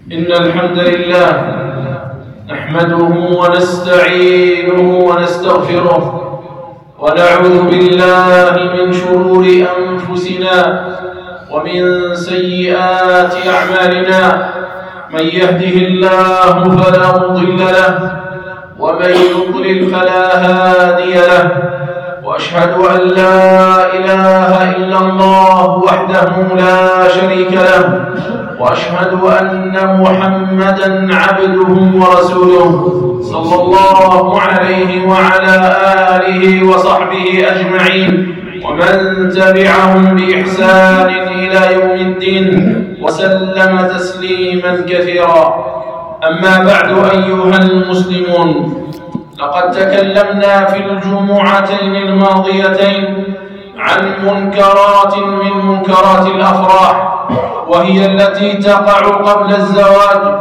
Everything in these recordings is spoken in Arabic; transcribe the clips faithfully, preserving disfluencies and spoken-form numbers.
إن الحمد لله نحمده ونستعينه ونستغفره ونعوذ بالله من شرور أنفسنا ومن سيئات أعمالنا. من يهده الله فلا مضل له ومن يضلل فلا هادي له، وأشهد أن لا إله إلا الله وحده لا شريك له، وأشهد أن محمدًا عبده ورسوله صلى الله عليه وعلى آله وصحبه أجمعين ومن تبعهم بإحسان إلى يوم الدين وسلم تسليمًا كثيرا. أما بعد أيها المسلمون، لقد تكلمنا في الجمعتين الماضيتين عن منكرات من منكرات الأفراح، وهي التي تقع قبل الزواج،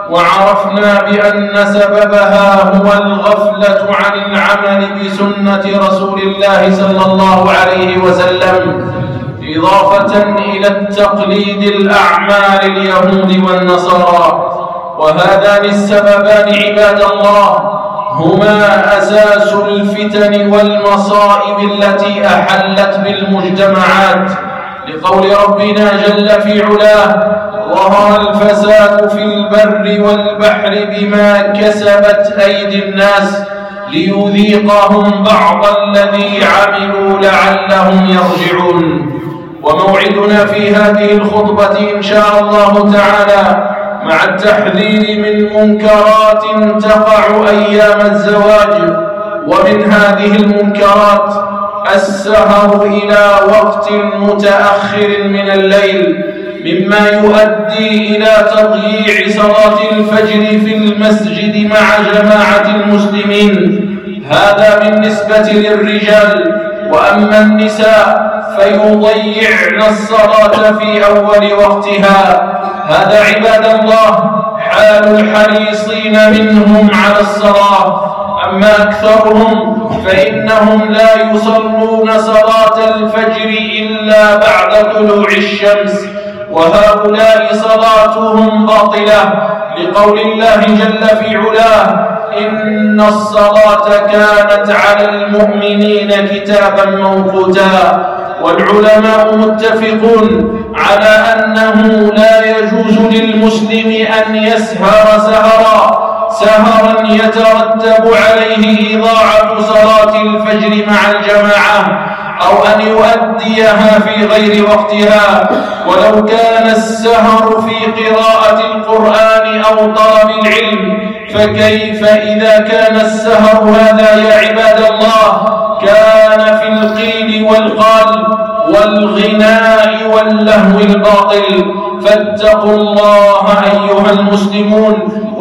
وعرفنا بأن سببها هو الغفلة عن العمل بسنة رسول الله صلى الله عليه وسلم، إضافة إلى التقليد الأعمال اليهود والنصارى. وهذان السببان عباد الله هما أساس الفتن والمصائب التي أحلت بالمجتمعات، لقول ربنا جل في علاه: ظهر الفساد في البر والبحر بما كسبت أيدي الناس ليذيقهم بعض الذي عملوا لعلهم يرجعون. وموعدنا في هذه الخطبة إن شاء الله تعالى مع التحذير من منكرات تقع أيام الزواج. ومن هذه المنكرات السهر إلى وقت متأخر من الليل، مما يؤدي إلى تضييع صلاة الفجر في المسجد مع جماعة المسلمين. هذا بالنسبة للرجال. وأما النساء فيضيعن الصلاة في أول وقتها. هذا عباد الله حال الحريصين منهم على الصلاة. أما أكثرهم فإنهم لا يصلون صلاة الفجر إلا بعد طلوع الشمس، وهؤلاء صلاتهم باطلة، لقول الله جل في علاه: إن الصلاة كانت على المؤمنين كتابا موقوتا. والعلماء متفقون على أنه لا يجوز للمسلم أن يسهر سهرا سهرا يترتب عليه إضاعة صلاة الفجر مع الجماعة، أو أن يؤديها في غير وقتها. ولو كان السهر في قراءة القرآن أو طلب العلم، فكيف إذا كان السهر هذا يا عباد الله كان في القيل والقال والغناء واللهو الباطل؟ فاتقوا الله أيها المسلمون،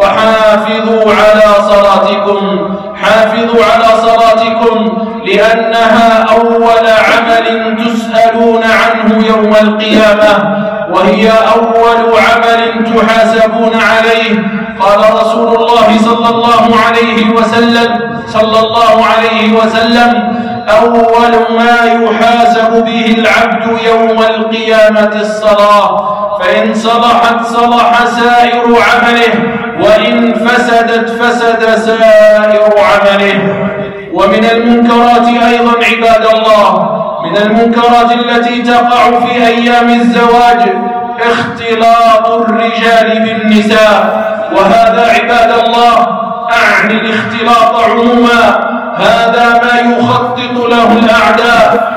وحافظوا على صلاتكم حافظوا على صلاتكم لأنها أول عمل تسألون عنه يوم القيامة، وهي أول عمل تحاسبون عليه. قال رسول الله صلى الله عليه وسلم صلى الله عليه وسلم: أول ما يحاسب به العبد يوم القيامة الصلاة، فإن صلحت صلح سائر عمله، وإن فسدت فسد سائر عمله. ومن المنكرات أيضا عباد الله، من المنكرات التي تقع في أيام الزواج اختلاط الرجال بالنساء. وهذا عباد الله أعني الاختلاط عموما، هذا ما يخطط له الأعداء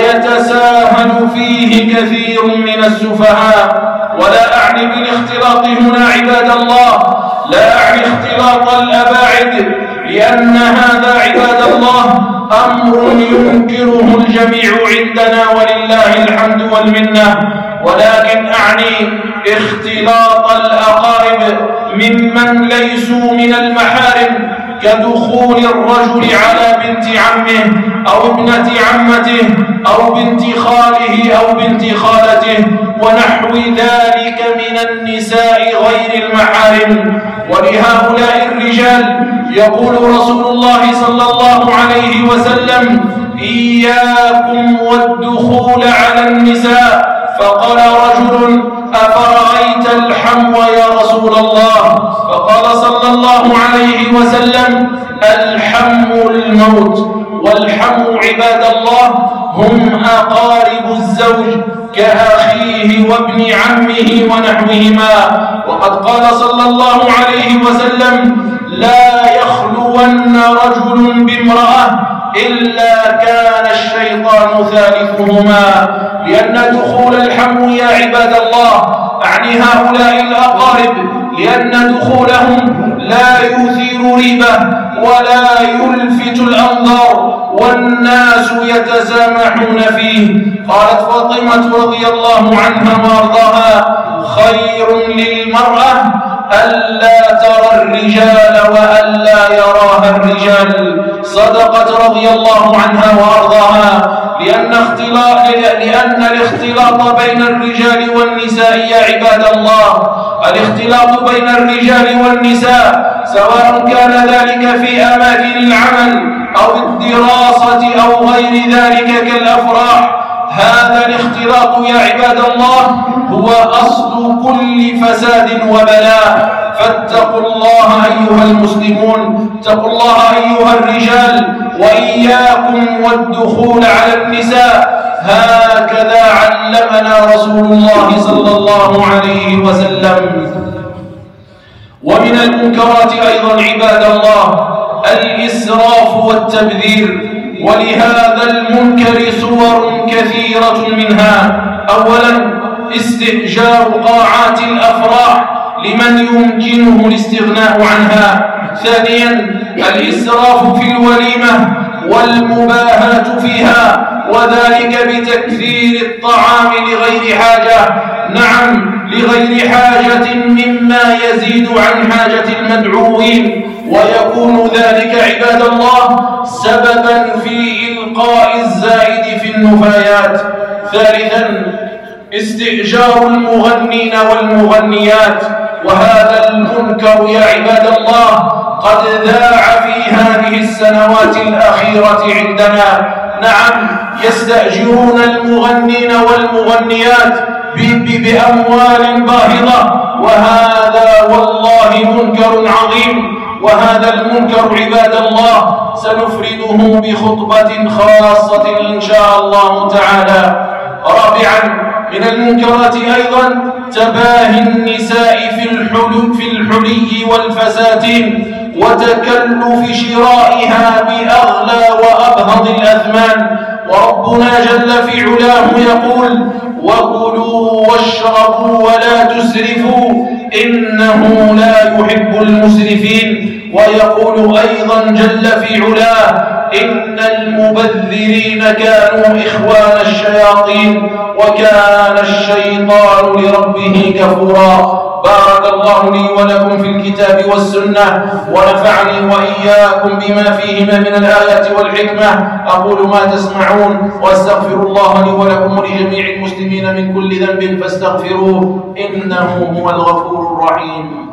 ويتساهل فيه كثير من السفهاء. ولا أعني بالاختلاط هنا عباد الله لا أعني اختلاط الأباعد، لأن هذا عباد الله أمر ينكره الجميع عندنا ولله الحمد والمنة، ولكن أعني اختلاط الأقارب ممن ليسوا من المحارم، كدخول الرجل على بنت عمه أو ابنة عمته أو بنت خاله أو بنت خالته ونحو ذلك من النساء غير المحارم. ولهؤلاء الرجال يقول رسول الله صلى الله عليه وسلم: إياكم والدخول على النساء. فقال رجل: أفرأيت الحمو يا رسول الله؟ فقال صلى الله عليه وسلم الحمو الموت. والحمو عباد الله هم أقارب الزوج كأخيه وابن عمه ونحوهما. وقد قال صلى الله عليه وسلم لا يخلون رجل بامرأة إلا كان الشيطان ثالثهما. لأن دخول الحمو يا عباد الله أعني هؤلاء الأقارب، لأن دخولهم لا يثير ريبة ولا يلفت الأنظار والناس يتسامحون فيه. قالت فاطمة رضي الله عنها وارضاها خير للمرأة ألا ترى الرجال وألا يراها الرجال. صدقت رضي الله عنها وارضاها، لأن اختلاط لأن الاختلاط بين الرجال والنساء يا عباد الله، الاختلاط بين الرجال والنساء سواء كان ذلك في أماكن العمل أو الدراسة أو غير ذلك كالأفراح، هذا الاختلاط يا عباد الله هو أصل كل فساد وبلاء. فاتقوا الله أيها المسلمون، اتقوا الله أيها الرجال، وإياكم والدخول على النساء. هكذا علمنا رسول الله صلى الله عليه وسلم. ومن المنكرات أيضا عباد الله الإسراف والتبذير، ولهذا المنكر صور كثيرة منها. أولا استئجار قاعات الأفراح لمن يمكنه الاستغناء عنها. ثانيا الإسراف في الوليمة والمباهاة فيها، وذلك بتكثير الطعام لغير حاجة، نعم لغير حاجة مما يزيد عن حاجة المدعوين، ويكون ذلك عباد الله سببا في إلقاء الزائد في النفايات. ثالثا استئجار المغنين والمغنيات، وهذا المنكر يا عباد الله قد ذاع في هذه السنوات الأخيرة عندنا. نعم يستأجرون المغنين والمغنيات بأموال باهظة، وهذا والله منكر عظيم. وهذا المنكر عباد الله سنفرده بخطبة خاصة إن شاء الله تعالى. رابعا من المنكرات أيضا تباهي النساء في الحلي, في الحلي والفساتين وتكلف شرائها بأغلى وأبهض الأثمان. وربنا جل في علاه يقول وكلوا واشربوا ولا تسرفوا إنه لا يحب المسرفين. ويقول أيضا جل في علاه إن المبذرين كانوا إخوان الشياطين وكان الشيطان لربه كفورا. بارك الله لي ولكم في الكتاب والسنة، ونفعني وإياكم بما فيهما من الآيات والحكمة. أقول ما تسمعون وأستغفر الله لي ولكم ولجميع المسلمين من كل ذنب فاستغفروه إنه هو الغفور الرحيم.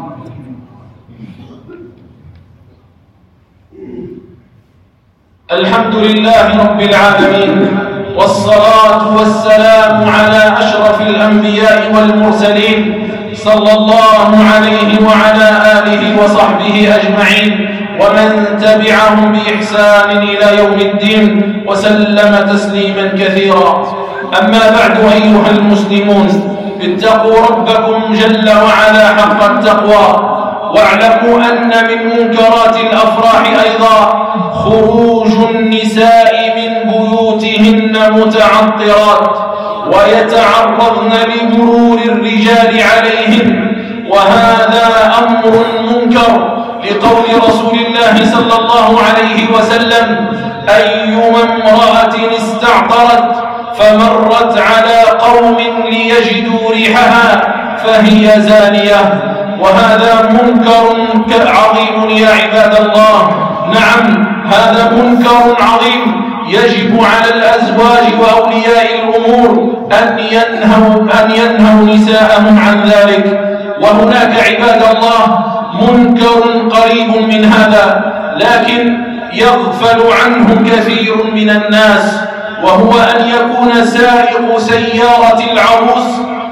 الحمد لله رب العالمين، والصلاة والسلام على أشرف الأنبياء والمرسلين صلى الله عليه وعلى آله وصحبه أجمعين، ومن تبعهم بإحسان إلى يوم الدين، وسلم تسليما كثيرا. أما بعد أيها المسلمون، اتقوا ربكم جل وعلا حق التقوى، واعلموا أن من منكرات الأفراح أيضا خروج النساء من بيوتهن متعطرات ويتعرضن لمرور الرجال عليهن، وهذا أمر منكر لقول رسول الله صلى الله عليه وسلم أيما امرأة استعطرت فمرت على قوم ليجدوا ريحها فهي زانية. وهذا منكر عظيم يا عباد الله. نعم هذا منكر عظيم يجب على الأزواج وأولياء الأمور أن ينهوا, أن ينهوا نساءهم عن ذلك. وهناك عباد الله منكر قريب من هذا لكن يغفل عنه كثير من الناس، وهو أن يكون سائق سيارة العروس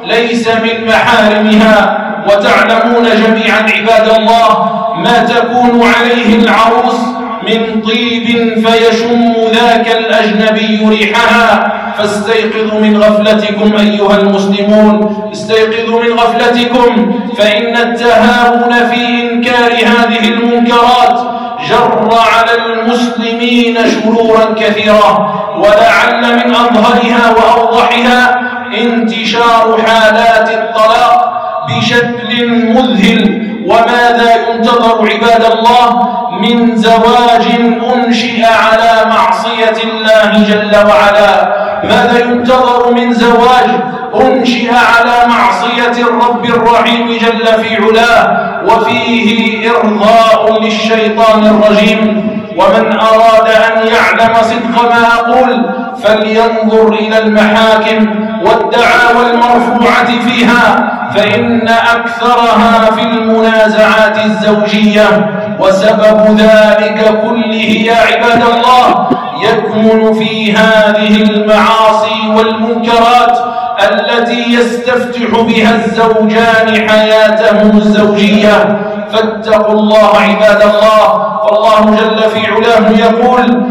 ليس من محارمها. وتعلمون جميعا عباد الله ما تكون عليه العروس من طيب فيشم ذاك الأجنبي ريحها. فاستيقظوا من غفلتكم أيها المسلمون، استيقظوا من غفلتكم، فإن التهاون في إنكار هذه المنكرات جر على المسلمين شرورا كثيرة. ولعل من أظهرها وأوضحها انتشار حالات الطلاق بشكل مذهل. وماذا ينتظر عباد الله من زواج أنشئ على معصية الله جل وعلا؟ ماذا ينتظر من زواج أنشئ على معصية الرب الرحيم جل في علاه وفيه إرضاء للشيطان الرجيم؟ ومن أراد أن يعلم صدق ما أقول فلينظر إلى المحاكم والدعاوى المرفوعة فيها، فإن أكثرها في المنازعات الزوجية. وسبب ذلك كله يا عباد الله يكمن في هذه المعاصي والمنكرات التي يستفتح بها الزوجان حياتهم الزوجية. فاتقوا الله عباد الله، فالله جل في علاه يقول: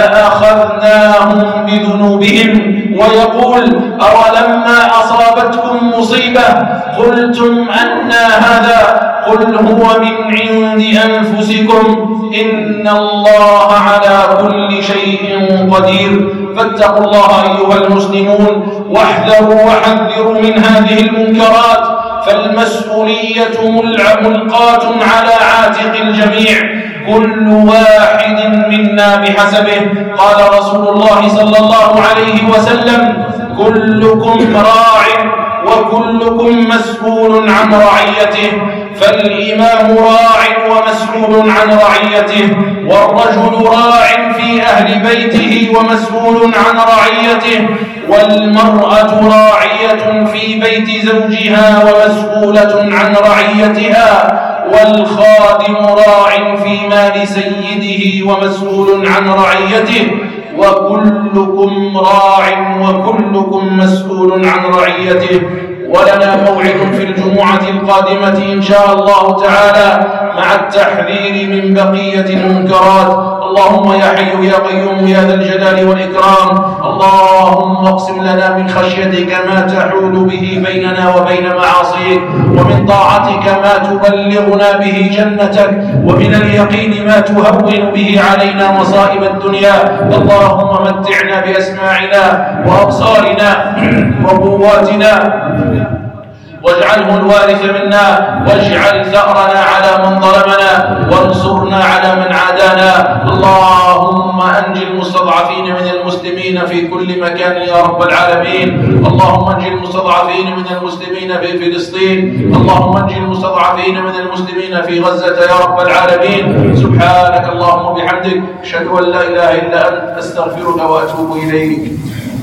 فأخذناهم بذنوبهم، ويقول: أولما أصابتكم مصيبة قلتم أنى هذا قل هو من عند أنفسكم إن الله على كل شيء قدير. فاتقوا الله أيها المسلمون واحذروا وحذروا من هذه المنكرات، فالمسؤولية ملقاة على عاتق الجميع، كل واحد منا بحسبه. قال رسول الله صلى الله عليه وسلم: كلكم راع وكلكم مسؤول عن رعيته. فالإمام راع ومسؤول عن رعيته، والرجل راع في أهل بيته ومسؤول عن رعيته، والمرأة راعية في بيت زوجها ومسؤولة عن رعيتها، والخادم راع في مال سيده ومسؤول عن رعيته، وكلكم راع وكلكم مسؤول عن رعيته. ولنا موعد في الجمعة القادمة إن شاء الله تعالى مع التحذير من بقية المنكرات. اللهم يا حي يا قيوم يا ذا الجلال والإكرام، اللهم اقسم لنا من خشيتك ما تحول به بيننا وبين معاصيك، ومن طاعتك ما تبلغنا به جنتك، ومن اليقين ما تهون به علينا مصائب الدنيا. اللهم متعنا بأسماعنا وأبصارنا وقواتنا واجعله الوارث منا، واجعل ثأرنا على من ظلمنا، وانصرنا على من عادانا. اللهم أنجِ المستضعفين من المسلمين في كل مكان يا رب العالمين. اللهم أنجِ المستضعفين من المسلمين في فلسطين، اللهم أنجِ المستضعفين من المسلمين في غزة يا رب العالمين. سبحانك اللهم وبحمدك، أشهد أن لا إله إلا أنت، أستغفرك وأتوب إليك.